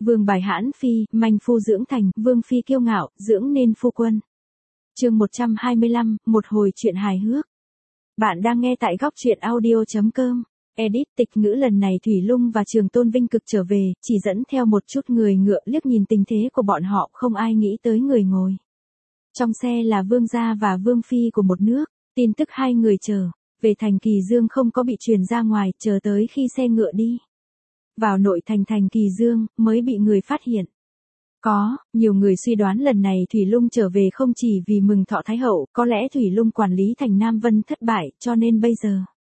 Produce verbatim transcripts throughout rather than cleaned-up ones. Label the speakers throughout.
Speaker 1: Vương bài hãn phi, manh phu dưỡng thành, vương phi kiêu ngạo, dưỡng nên phu quân. Chương một trăm hai mươi lăm, một hồi chuyện hài hước. Bạn đang nghe tại góc truyện audio chấm com. Edit tịch ngữ lần này Thủy Lung và Trường Tôn Vinh Cực trở về, chỉ dẫn theo một chút người ngựa liếc nhìn tình thế của bọn họ không ai nghĩ tới người ngồi. Trong xe là vương gia và vương phi của một nước, tin tức hai người chờ, về thành Kỳ Dương không có bị truyền ra ngoài, chờ tới khi xe ngựa đi vào nội thành thành Kỳ Dương, mới bị người phát hiện. Có, nhiều người suy đoán lần này Thủy Lung trở về không chỉ vì mừng thọ Thái Hậu, có lẽ Thủy Lung quản lý thành Nam Vân thất bại, cho nên bây giờ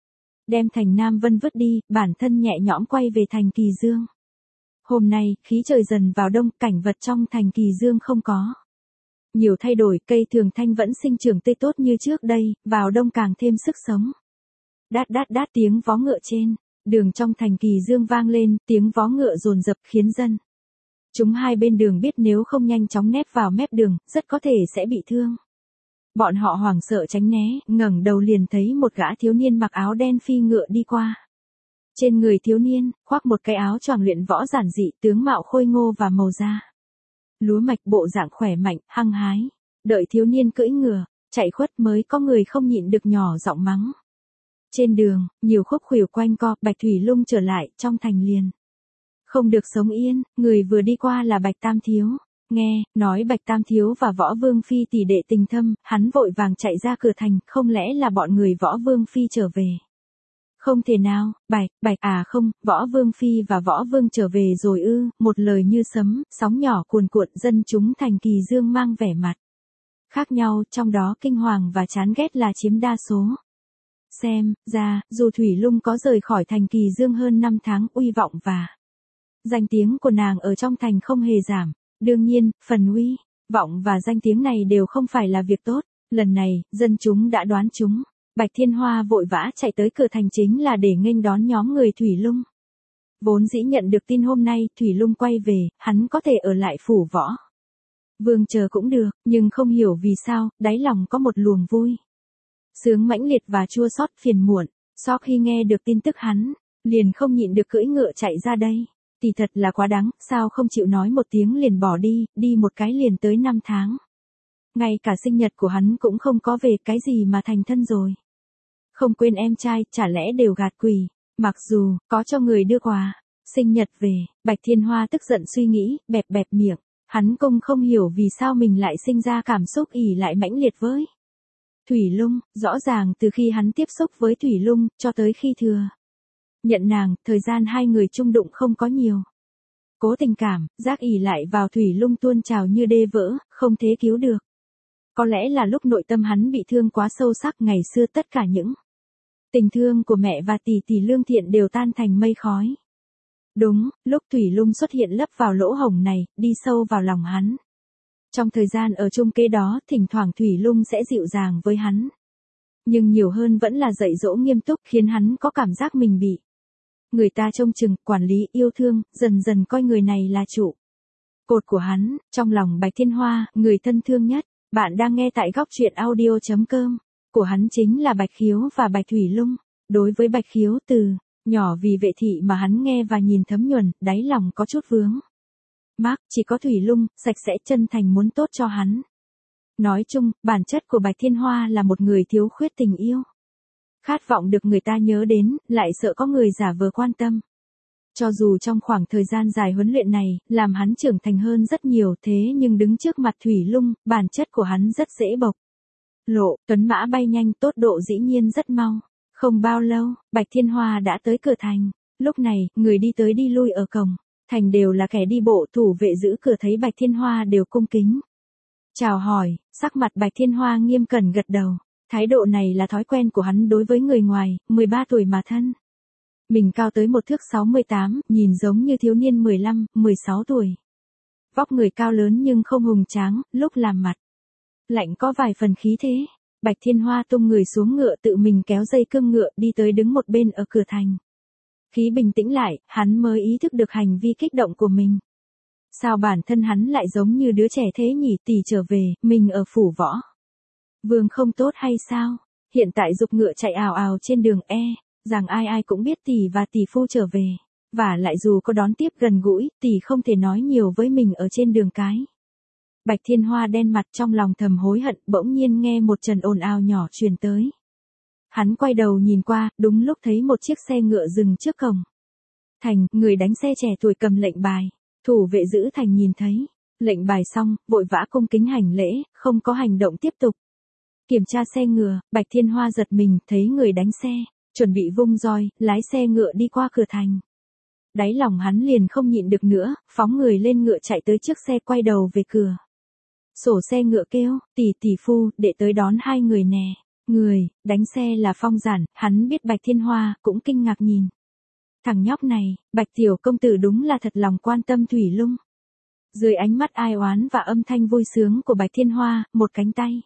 Speaker 1: đem thành Nam Vân vứt đi, bản thân nhẹ nhõm quay về thành Kỳ Dương. Hôm nay, khí trời dần vào đông, cảnh vật trong thành Kỳ Dương không có nhiều thay đổi, cây thường thanh vẫn sinh trưởng tươi tốt như trước đây, vào đông càng thêm sức sống. Đát đát đát tiếng vó ngựa trên đường trong thành Kỳ Dương vang lên, tiếng vó ngựa dồn dập khiến dân chúng hai bên đường biết nếu không nhanh chóng nép vào mép đường, rất có thể sẽ bị thương. Bọn họ hoảng sợ tránh né, ngẩng đầu liền thấy một gã thiếu niên mặc áo đen phi ngựa đi qua. Trên người thiếu niên, khoác một cái áo choàng luyện võ giản dị, tướng mạo khôi ngô và màu da lúa mạch, bộ dạng khỏe mạnh, hăng hái. Đợi thiếu niên cưỡi ngựa chạy khuất mới có người không nhịn được nhỏ giọng mắng. Trên đường, nhiều khúc khuỷu quanh co, Bạch Thủy Lung trở lại, trong thành liền không được sống yên, người vừa đi qua là Bạch Tam Thiếu. Nghe, nói Bạch Tam Thiếu và Võ Vương Phi tỷ đệ tình thâm, hắn vội vàng chạy ra cửa thành, không lẽ là bọn người Võ Vương Phi trở về? Không thể nào, Bạch, Bạch à không, Võ Vương Phi và Võ Vương trở về rồi ư, một lời như sấm, sóng nhỏ cuồn cuộn, dân chúng thành Kỳ Dương mang vẻ mặt khác nhau, trong đó kinh hoàng và chán ghét là chiếm đa số. Xem ra, dù Thủy Lung có rời khỏi thành Kỳ Dương hơn năm tháng, uy vọng và danh tiếng của nàng ở trong thành không hề giảm. Đương nhiên, phần uy vọng và danh tiếng này đều không phải là việc tốt. Lần này, dân chúng đã đoán chúng. Bạch Thiên Hoa vội vã chạy tới cửa thành chính là để nghênh đón nhóm người Thủy Lung. Vốn dĩ nhận được tin hôm nay Thủy Lung quay về, hắn có thể ở lại phủ Võ Vương chờ cũng được, nhưng không hiểu vì sao, đáy lòng có một luồng vui sướng mãnh liệt và chua xót phiền muộn. Sau khi nghe được tin tức hắn liền không nhịn được cưỡi ngựa chạy ra đây. Thì thật là quá đáng, sao không chịu nói một tiếng liền bỏ đi, đi một cái liền tới năm tháng. Ngay cả sinh nhật của hắn cũng không có về, cái gì mà thành thân rồi. Không quên em trai, chả lẽ đều gạt quỷ, mặc dù có cho người đưa quà sinh nhật về. Bạch Thiên Hoa tức giận suy nghĩ, bẹp bẹp miệng, hắn cũng không hiểu vì sao mình lại sinh ra cảm xúc ỉ lại mãnh liệt với Thủy Lung. Rõ ràng từ khi hắn tiếp xúc với Thủy Lung, cho tới khi thừa nhận nàng, thời gian hai người chung đụng không có nhiều. Cố tình cảm, giác ỉ lại vào Thủy Lung tuôn trào như đê vỡ, không thể cứu được. Có lẽ là lúc nội tâm hắn bị thương quá sâu sắc, ngày xưa tất cả những tình thương của mẹ và tỷ tỷ lương thiện đều tan thành mây khói. Đúng, lúc Thủy Lung xuất hiện lấp vào lỗ hổng này, đi sâu vào lòng hắn. Trong thời gian ở chung kế đó, thỉnh thoảng Thủy Lung sẽ dịu dàng với hắn. Nhưng nhiều hơn vẫn là dạy dỗ nghiêm túc, khiến hắn có cảm giác mình bị người ta trông chừng, quản lý, yêu thương, dần dần coi người này là trụ cột của hắn. Trong lòng Bạch Thiên Hoa, người thân thương nhất. Bạn đang nghe tại góc truyện audio chấm com. Của hắn chính là Bạch Khiếu và Bạch Thủy Lung. Đối với Bạch Khiếu, từ nhỏ vì vệ thị mà hắn nghe và nhìn thấm nhuần, đáy lòng có chút vướng mắc, chỉ có Thủy Lung sạch sẽ chân thành muốn tốt cho hắn. Nói chung, bản chất của Bạch Thiên Hoa là một người thiếu khuyết tình yêu, khát vọng được người ta nhớ đến, lại sợ có người giả vờ quan tâm. Cho dù trong khoảng thời gian dài huấn luyện này, làm hắn trưởng thành hơn rất nhiều, thế nhưng đứng trước mặt Thủy Lung, bản chất của hắn rất dễ bộc lộ. Tuấn mã bay nhanh, tốc độ dĩ nhiên rất mau. Không bao lâu, Bạch Thiên Hoa đã tới cửa thành. Lúc này, người đi tới đi lui ở cổng thành đều là kẻ đi bộ, thủ vệ giữ cửa thấy Bạch Thiên Hoa đều cung kính chào hỏi. Sắc mặt Bạch Thiên Hoa nghiêm cẩn gật đầu. Thái độ này là thói quen của hắn đối với người ngoài. Mười ba tuổi mà thân mình cao tới một thước sáu mươi tám, nhìn giống như thiếu niên mười lăm, mười sáu tuổi. Vóc người cao lớn nhưng không hùng tráng, lúc làm mặt lạnh có vài phần khí thế. Bạch Thiên Hoa tung người xuống ngựa, tự mình kéo dây cương ngựa đi tới đứng một bên ở cửa thành. Khí bình tĩnh lại, hắn mới ý thức được hành vi kích động của mình. Sao bản thân hắn lại giống như đứa trẻ thế nhỉ? Tỷ trở về, mình ở phủ Võ Vương không tốt hay sao? Hiện tại giục ngựa chạy ào ào trên đường e, rằng ai ai cũng biết tỷ và tỷ phu trở về. Và lại dù có đón tiếp gần gũi, tỷ không thể nói nhiều với mình ở trên đường cái. Bạch Thiên Hoa đen mặt trong lòng thầm hối hận, bỗng nhiên nghe một trận ồn ào nhỏ truyền tới. Hắn quay đầu nhìn qua, đúng lúc thấy một chiếc xe ngựa dừng trước cổng. Thành, người đánh xe trẻ tuổi cầm lệnh bài. Thủ vệ giữ thành nhìn thấy. Lệnh bài xong, vội vã cung kính hành lễ, không có hành động tiếp tục. Kiểm tra xe ngựa, Bạch Thiên Hoa giật mình, thấy người đánh xe, chuẩn bị vung roi, lái xe ngựa đi qua cửa thành. Đáy lòng hắn liền không nhịn được nữa, phóng người lên ngựa chạy tới trước xe quay đầu về cửa. Sổ xe ngựa kêu, tỷ tỷ phu, để tới đón hai người nè. Người, đánh xe là Phong Giản, hắn biết Bạch Thiên Hoa, cũng kinh ngạc nhìn. Thằng nhóc này, Bạch tiểu công tử đúng là thật lòng quan tâm Thủy Lung. Dưới ánh mắt ai oán và âm thanh vui sướng của Bạch Thiên Hoa, một cánh tay.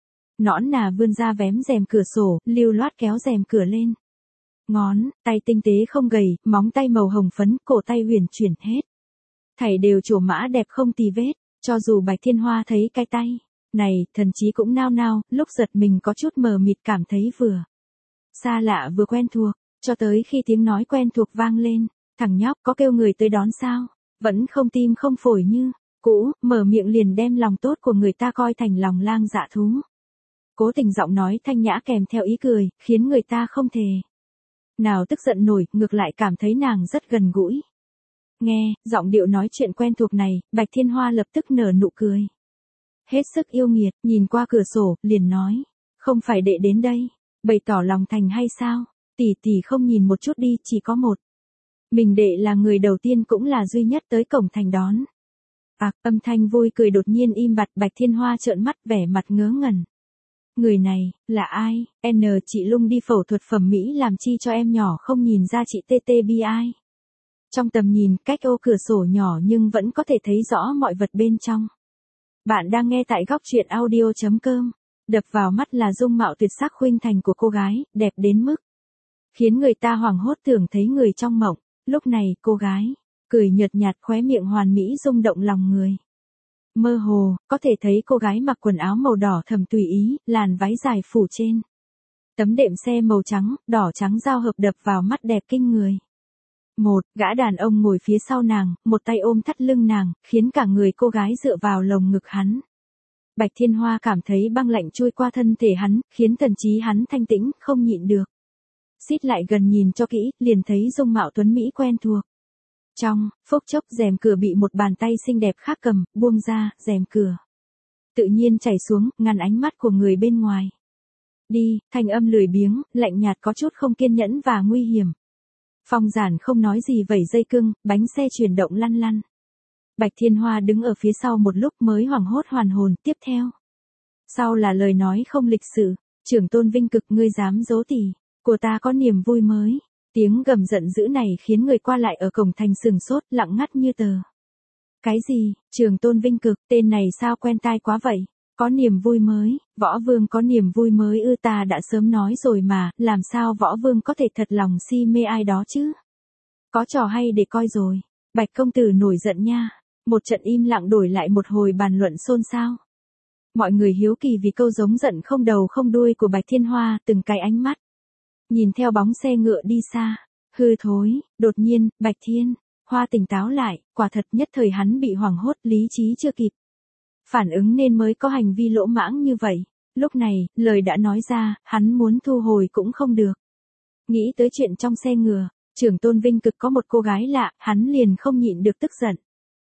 Speaker 1: Nõn nà vươn ra vém rèm cửa sổ, lưu loát kéo rèm cửa lên. Ngón, tay tinh tế không gầy, móng tay màu hồng phấn, cổ tay huyền chuyển hết. Thảy đều trổ mã đẹp không tì vết, cho dù Bạch Thiên Hoa thấy cái tay này, thần chí cũng nao nao, lúc giật mình có chút mờ mịt cảm thấy vừa xa lạ vừa quen thuộc, cho tới khi tiếng nói quen thuộc vang lên, thằng nhóc có kêu người tới đón sao, vẫn không tim không phổi như cũ, mở miệng liền đem lòng tốt của người ta coi thành lòng lang dạ thú. Cố Tình giọng nói thanh nhã kèm theo ý cười, khiến người ta không thể nào tức giận nổi, ngược lại cảm thấy nàng rất gần gũi. Nghe, giọng điệu nói chuyện quen thuộc này, Bạch Thiên Hoa lập tức nở nụ cười. Hết sức yêu nghiệt, nhìn qua cửa sổ, liền nói, không phải đệ đến đây, bày tỏ lòng thành hay sao, tỷ tỷ không nhìn một chút đi, chỉ có một. Mình đệ là người đầu tiên cũng là duy nhất tới cổng thành đón. À, âm thanh vui cười đột nhiên im bặt, Bạch Thiên Hoa trợn mắt vẻ mặt ngớ ngẩn. Người này, là ai, N chị Lung đi phẫu thuật thẩm mỹ làm chi cho em nhỏ không nhìn ra chị tê tê bi ai. Trong tầm nhìn, cách ô cửa sổ nhỏ nhưng vẫn có thể thấy rõ mọi vật bên trong. Bạn đang nghe tại góc truyện audio chấm com. Đập vào mắt là dung mạo tuyệt sắc khuynh thành của cô gái, đẹp đến mức khiến người ta hoảng hốt tưởng thấy người trong mộng. Lúc này, cô gái cười nhợt nhạt, khóe miệng hoàn mỹ rung động lòng người. Mơ hồ, có thể thấy cô gái mặc quần áo màu đỏ thầm tùy ý, làn váy dài phủ trên tấm đệm xe màu trắng, đỏ trắng giao hợp đập vào mắt đẹp kinh người. Một, gã đàn ông ngồi phía sau nàng, một tay ôm thắt lưng nàng, khiến cả người cô gái dựa vào lồng ngực hắn. Bạch Thiên Hoa cảm thấy băng lạnh trôi qua thân thể hắn, khiến thần trí hắn thanh tĩnh, không nhịn được. Xít lại gần nhìn cho kỹ, liền thấy dung mạo tuấn mỹ quen thuộc. Trong phút chốc rèm cửa bị một bàn tay xinh đẹp khác cầm, buông ra, rèm cửa tự nhiên chảy xuống, ngăn ánh mắt của người bên ngoài. Đi, thanh âm lười biếng, lạnh nhạt có chút không kiên nhẫn và nguy hiểm. Phong Giản không nói gì vẩy dây cưng, bánh xe chuyển động lăn lăn. Bạch Thiên Hoa đứng ở phía sau một lúc mới hoảng hốt hoàn hồn, tiếp theo. Sau là lời nói không lịch sự, trưởng tôn Vinh Cực, ngươi dám giấu tỷ, của ta có niềm vui mới. Tiếng gầm giận dữ này khiến người qua lại ở cổng thành sừng sốt, lặng ngắt như tờ. Cái gì, Trường Tôn Vinh Cực, tên này sao quen tai quá vậy? Có niềm vui mới, Võ Vương có niềm vui mới ư? Ta đã sớm nói rồi mà, làm sao Võ Vương có thể thật lòng si mê ai đó chứ? Có trò hay để coi rồi. Bạch công tử nổi giận nha. Một trận im lặng đổi lại một hồi bàn luận xôn xao. Mọi người hiếu kỳ vì câu giống giận không đầu không đuôi của Bạch Thiên Hoa, từng cái ánh mắt nhìn theo bóng xe ngựa đi xa. Hư thối, đột nhiên, Bạch Thiên Hoa tỉnh táo lại, quả thật nhất thời hắn bị hoảng hốt, lý trí chưa kịp phản ứng nên mới có hành vi lỗ mãng như vậy. Lúc này, lời đã nói ra, hắn muốn thu hồi cũng không được. Nghĩ tới chuyện trong xe ngựa, Trưởng Tôn Vinh Cực có một cô gái lạ, hắn liền không nhịn được tức giận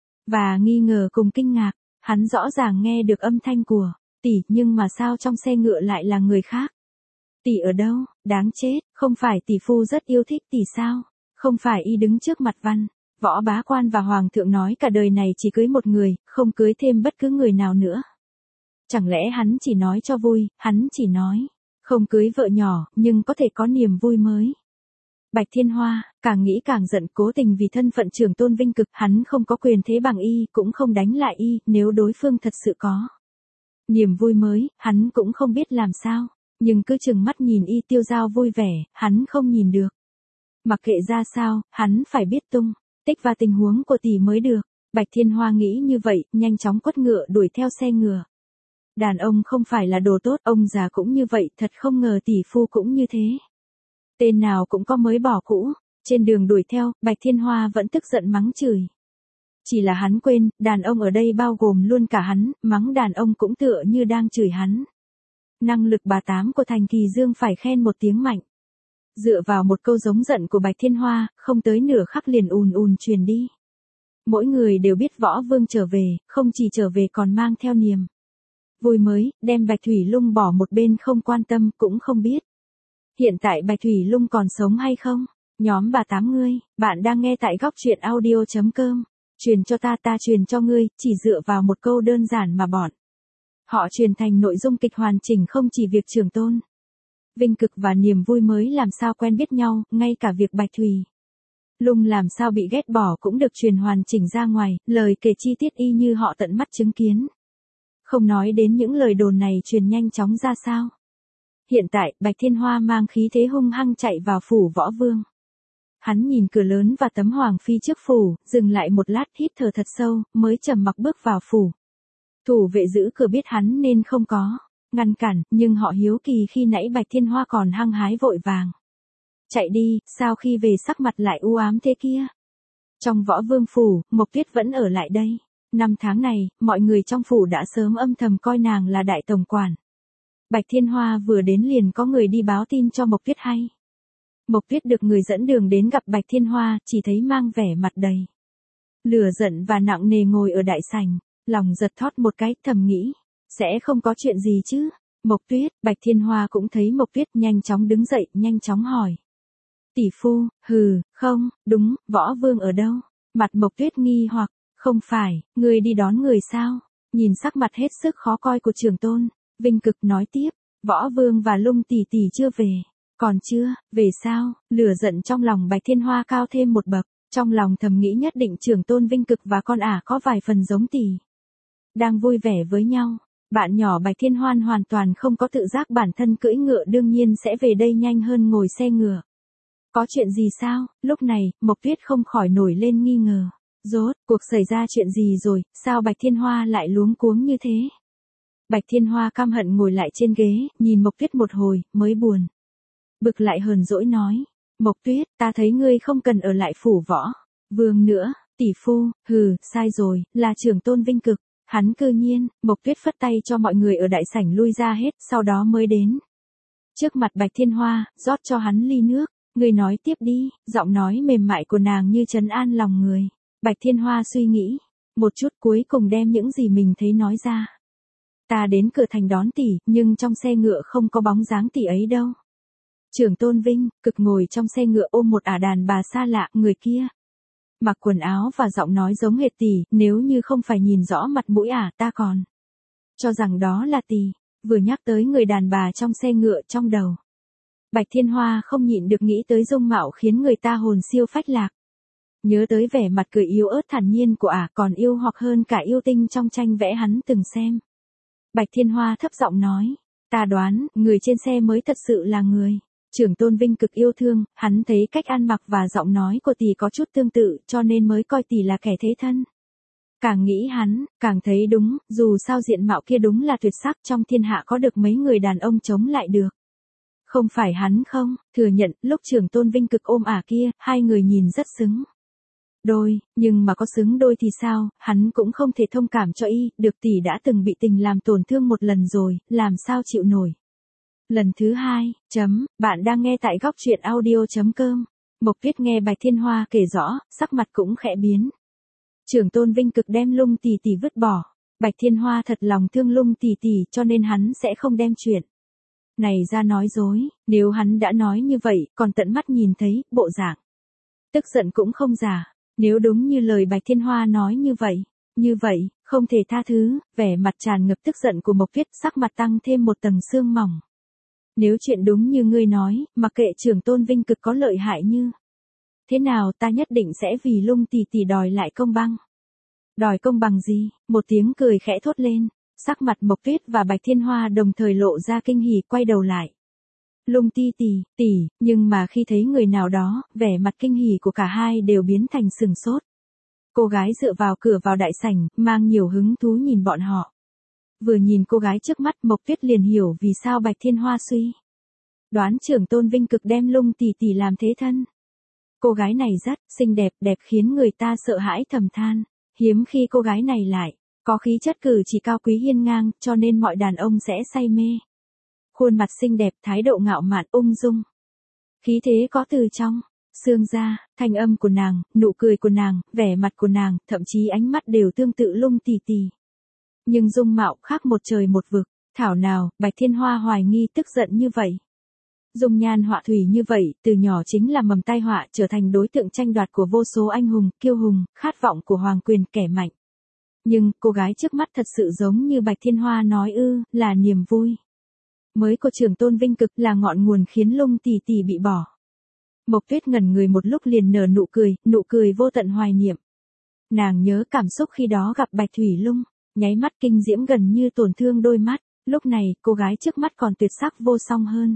Speaker 1: và nghi ngờ cùng kinh ngạc. Hắn rõ ràng nghe được âm thanh của tỷ, nhưng mà sao trong xe ngựa lại là người khác? Tỷ ở đâu? Đáng chết, không phải tỷ phu rất yêu thích tỷ sao? Không phải y đứng trước mặt văn võ bá quan và hoàng thượng nói cả đời này chỉ cưới một người, không cưới thêm bất cứ người nào nữa. Chẳng lẽ hắn chỉ nói cho vui, hắn chỉ nói không cưới vợ nhỏ, nhưng có thể có niềm vui mới. Bạch Thiên Hoa càng nghĩ càng giận, cố tình vì thân phận Trưởng Tôn Vinh Cực, hắn không có quyền thế bằng y, cũng không đánh lại y, nếu đối phương thật sự có niềm vui mới, hắn cũng không biết làm sao, nhưng cứ chừng mắt nhìn y tiêu dao vui vẻ, hắn không nhìn được. Mặc kệ ra sao, hắn phải biết tung tích và tình huống của tỷ mới được. Bạch Thiên Hoa nghĩ như vậy, nhanh chóng quất ngựa đuổi theo xe ngựa. Đàn ông không phải là đồ tốt, ông già cũng như vậy, thật không ngờ tỷ phu cũng như thế. Tên nào cũng có mới bỏ cũ, Trên đường đuổi theo, Bạch Thiên Hoa vẫn tức giận mắng chửi. Chỉ là hắn quên, đàn ông ở đây bao gồm luôn cả hắn, mắng đàn ông cũng tựa như đang chửi hắn. Năng lực bà tám của Thành Kỳ Dương phải khen một tiếng mạnh. Dựa vào một câu giống giận của Bạch Thiên Hoa, không tới nửa khắc liền ùn ùn truyền đi. Mỗi người đều biết Võ Vương trở về, không chỉ trở về còn mang theo niềm vui mới, đem Bạch Thủy Lung bỏ một bên không quan tâm, cũng không biết hiện tại Bạch Thủy Lung còn sống hay không. Nhóm bà tám ngươi, bạn đang nghe tại góc truyện audio chấm com. Truyền cho ta ta truyền cho ngươi, chỉ dựa vào một câu đơn giản mà bọn họ truyền thành nội dung kịch hoàn chỉnh, không chỉ việc Trường Tôn Vinh Cực và niềm vui mới làm sao quen biết nhau, ngay cả việc Bạch Thủy Lung làm sao bị ghét bỏ cũng được truyền hoàn chỉnh ra ngoài, lời kể chi tiết y như họ tận mắt chứng kiến. Không nói đến những lời đồn này truyền nhanh chóng ra sao. Hiện tại, Bạch Thiên Hoa mang khí thế hung hăng chạy vào phủ Võ Vương. Hắn nhìn cửa lớn và tấm hoàng phi trước phủ, dừng lại một lát hít thở thật sâu, mới trầm mặc bước vào phủ. Thủ vệ giữ cửa biết hắn nên không có ngăn cản, nhưng họ hiếu kỳ khi nãy Bạch Thiên Hoa còn hăng hái vội vàng chạy đi, sao khi về sắc mặt lại u ám thế kia. Trong Võ Vương phủ, Mộc Tuyết vẫn ở lại đây. Năm tháng này, mọi người trong phủ đã sớm âm thầm coi nàng là đại tổng quản. Bạch Thiên Hoa vừa đến liền có người đi báo tin cho Mộc Tuyết hay. Mộc Tuyết được người dẫn đường đến gặp Bạch Thiên Hoa, chỉ thấy mang vẻ mặt đầy lửa giận và nặng nề ngồi ở đại sảnh, lòng giật thót một cái, thầm nghĩ, sẽ không có chuyện gì chứ. Mộc Tuyết, Bạch Thiên Hoa cũng thấy Mộc Tuyết, nhanh chóng đứng dậy, nhanh chóng hỏi. Tỷ phu, hừ, không, đúng, Võ Vương ở đâu? Mặt Mộc Tuyết nghi hoặc, không phải, người đi đón người sao? Nhìn sắc mặt hết sức khó coi của Trường Tôn Vinh Cực nói tiếp, Võ Vương và Lung tỷ tỷ chưa về. Còn chưa, về sao? Lửa giận trong lòng Bạch Thiên Hoa cao thêm một bậc, trong lòng thầm nghĩ nhất định Trường Tôn Vinh Cực và con ả có vài phần giống tỷ. Đang vui vẻ với nhau, bạn nhỏ Bạch Thiên Hoan hoàn toàn không có tự giác bản thân cưỡi ngựa đương nhiên sẽ về đây nhanh hơn ngồi xe ngựa. Có chuyện gì sao? Lúc này, Mộc Tuyết không khỏi nổi lên nghi ngờ. Rốt, cuộc xảy ra chuyện gì rồi, sao Bạch Thiên Hoa lại luống cuống như thế? Bạch Thiên Hoa căm hận ngồi lại trên ghế, nhìn Mộc Tuyết một hồi, mới buồn bực lại hờn dỗi nói. Mộc Tuyết, ta thấy ngươi không cần ở lại phủ Võ Vương nữa. Tỷ phu, hừ, sai rồi, là Trường Tôn Vinh Cực. Hắn cư nhiên, Mộc Tuyết phất tay cho mọi người ở đại sảnh lui ra hết, sau đó mới đến trước mặt Bạch Thiên Hoa, rót cho hắn ly nước. Ngươi nói tiếp đi, giọng nói mềm mại của nàng như trấn an lòng người. Bạch Thiên Hoa suy nghĩ một chút, cuối cùng đem những gì mình thấy nói ra. Ta đến cửa thành đón tỷ, nhưng trong xe ngựa không có bóng dáng tỷ ấy đâu. Trường Tôn Vinh Cực ngồi trong xe ngựa ôm một ả đàn bà xa lạ, người kia mặc quần áo và giọng nói giống hệt tỷ, nếu như không phải nhìn rõ mặt mũi ả ta còn cho rằng đó là tỷ. Vừa nhắc tới người đàn bà trong xe ngựa, trong đầu Bạch Thiên Hoa không nhịn được nghĩ tới dung mạo khiến người ta hồn siêu phách lạc. Nhớ tới vẻ mặt cười yếu ớt thản nhiên của ả, còn yêu hoặc hơn cả yêu tinh trong tranh vẽ hắn từng xem. Bạch Thiên Hoa thấp giọng nói, ta đoán, người trên xe mới thật sự là người Trường Tôn Vinh Cực yêu thương, hắn thấy cách ăn mặc và giọng nói của tỷ có chút tương tự, cho nên mới coi tỷ là kẻ thế thân. Càng nghĩ hắn, càng thấy đúng, dù sao diện mạo kia đúng là tuyệt sắc, trong thiên hạ có được mấy người đàn ông chống lại được. Không phải hắn không, thừa nhận, lúc Trường Tôn Vinh Cực ôm ả kia, hai người nhìn rất xứng đôi, nhưng mà có xứng đôi thì sao, hắn cũng không thể thông cảm cho y, được tỷ đã từng bị tình làm tổn thương một lần rồi, làm sao chịu nổi. Lần thứ hai, chấm, bạn đang nghe tại góc truyện audio chấm com. Mộc Tuyết nghe Bạch Thiên Hoa kể rõ, sắc mặt cũng khẽ biến. Trường Tôn Vinh Cực đem Lung tỷ tỷ vứt bỏ. Bạch Thiên Hoa thật lòng thương Lung tỷ tỷ, cho nên hắn sẽ không đem chuyện này ra nói dối. Nếu hắn đã nói như vậy, còn tận mắt nhìn thấy, bộ dạng tức giận cũng không giả. Nếu đúng như lời Bạch Thiên Hoa nói như vậy, như vậy, không thể tha thứ. Vẻ mặt tràn ngập tức giận của Mộc Tuyết, sắc mặt tăng thêm một tầng sương mỏng. Nếu chuyện đúng như ngươi nói, mặc kệ Trường Tôn Vinh Cực có lợi hại như thế nào, ta nhất định sẽ vì Lung tỷ tỷ đòi lại công bằng. Đòi công bằng gì? Một tiếng cười khẽ thốt lên. Sắc mặt Mộc Tuyết và Bạch Thiên Hoa đồng thời lộ ra kinh hỉ, quay đầu lại. Lung ti tỷ, tỷ, nhưng mà khi thấy người nào đó, vẻ mặt kinh hỉ của cả hai đều biến thành sừng sốt. Cô gái dựa vào cửa vào đại sảnh, mang nhiều hứng thú nhìn bọn họ. Vừa nhìn cô gái trước mắt, Mộc Tuyết liền hiểu vì sao Bạch Thiên Hoa suy đoán Trường Tôn Vinh Cực đem Lung tỷ tỷ làm thế thân. Cô gái này rất xinh đẹp, đẹp khiến người ta sợ hãi thầm than. Hiếm khi cô gái này lại có khí chất cử chỉ cao quý hiên ngang, cho nên mọi đàn ông sẽ say mê. Khuôn mặt xinh đẹp, thái độ ngạo mạn, ung dung. Khí thế có từ trong xương ra, thanh âm của nàng, nụ cười của nàng, vẻ mặt của nàng, thậm chí ánh mắt đều tương tự Lung Tì Tì. Nhưng dung mạo khác một trời một vực, thảo nào, Bạch Thiên Hoa hoài nghi tức giận như vậy. Dung nhan họa thủy như vậy, từ nhỏ chính là mầm tai họa, trở thành đối tượng tranh đoạt của vô số anh hùng, kiêu hùng, khát vọng của hoàng quyền kẻ mạnh. Nhưng, cô gái trước mắt thật sự giống như Bạch Thiên Hoa nói ư, là niềm vui. Mới của Trưởng Tôn Vinh Cực là ngọn nguồn khiến Lung Tì Tì bị bỏ. Mộc Tuyết ngẩn người một lúc liền nở nụ cười, nụ cười vô tận hoài niệm. Nàng nhớ cảm xúc khi đó gặp Bạch Thủy Lung, nháy mắt kinh diễm gần như tổn thương đôi mắt, lúc này cô gái trước mắt còn tuyệt sắc vô song hơn.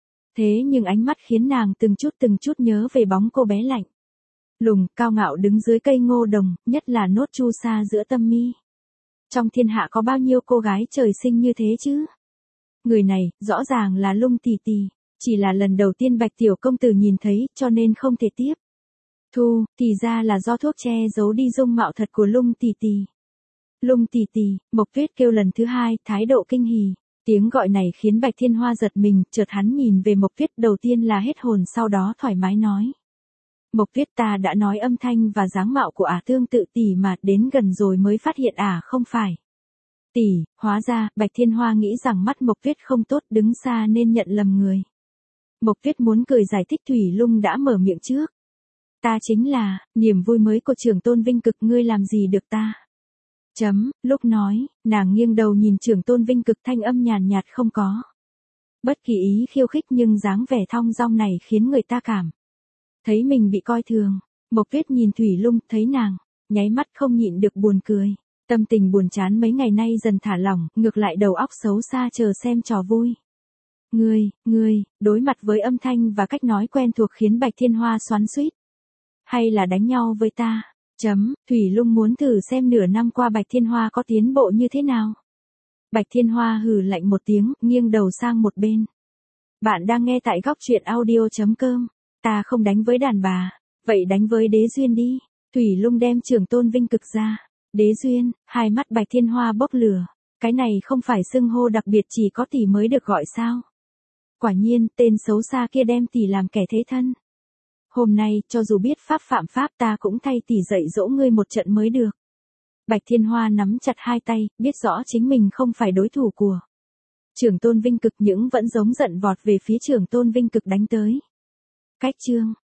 Speaker 1: Thế nhưng ánh mắt khiến nàng từng chút từng chút nhớ về bóng cô bé lạnh lùng, cao ngạo đứng dưới cây ngô đồng, nhất là nốt chu sa giữa tâm mi. Trong thiên hạ có bao nhiêu cô gái trời sinh như thế chứ? Người này, rõ ràng là Lung Tì Tì, chỉ là lần đầu tiên Bạch Tiểu Công Tử nhìn thấy, cho nên không thể tiếp thu, thì ra là do thuốc che giấu đi dung mạo thật của Lung Tì Tì. Lung Tì Tì, Mộc Tuyết kêu lần thứ hai, thái độ kinh hỉ. Tiếng gọi này khiến Bạch Thiên Hoa giật mình, chợt hắn nhìn về Mộc Tuyết, đầu tiên là hết hồn, sau đó thoải mái nói. Mộc Tuyết, ta đã nói âm thanh và dáng mạo của ả tương tự tỷ mà, đến gần rồi mới phát hiện ả không phải tỷ. Hóa ra, Bạch Thiên Hoa nghĩ rằng mắt Mộc Tuyết không tốt, đứng xa nên nhận lầm người. Mộc Tuyết muốn cười giải thích, Thủy Lung đã mở miệng trước. Ta chính là, niềm vui mới của Trưởng Tôn Vinh Cực, ngươi làm gì được ta? Chấm, lúc nói, nàng nghiêng đầu nhìn Trưởng Tôn Vinh Cực, thanh âm nhàn nhạt không có bất kỳ ý khiêu khích, nhưng dáng vẻ thong dong này khiến người ta cảm thấy mình bị coi thường. Mộc Tuyết nhìn Thủy Lung, thấy nàng nháy mắt không nhịn được buồn cười. Tâm tình buồn chán mấy ngày nay dần thả lỏng, ngược lại đầu óc xấu xa chờ xem trò vui. Ngươi, ngươi, đối mặt với âm thanh và cách nói quen thuộc khiến Bạch Thiên Hoa xoắn xuýt. Hay là đánh nhau với ta? Chấm, Thủy Lung muốn thử xem nửa năm qua Bạch Thiên Hoa có tiến bộ như thế nào. Bạch Thiên Hoa hừ lạnh một tiếng, nghiêng đầu sang một bên. Bạn đang nghe tại góc truyện audio chấm com. Ta không đánh với đàn bà, vậy đánh với Đế Duyên đi. Thủy Lung đem Trưởng Tôn Vinh Cực ra. Đế Duyên, hai mắt Bạch Thiên Hoa bốc lửa. Cái này không phải xưng hô đặc biệt chỉ có tỷ mới được gọi sao? Quả nhiên, tên xấu xa kia đem tỷ làm kẻ thế thân. Hôm nay, cho dù biết pháp phạm pháp, ta cũng thay tỷ dạy dỗ ngươi một trận mới được. Bạch Thiên Hoa nắm chặt hai tay, biết rõ chính mình không phải đối thủ của Trưởng Tôn Vinh Cực, nhưng vẫn giống giận vọt về phía Trưởng Tôn Vinh Cực đánh tới. Cách chương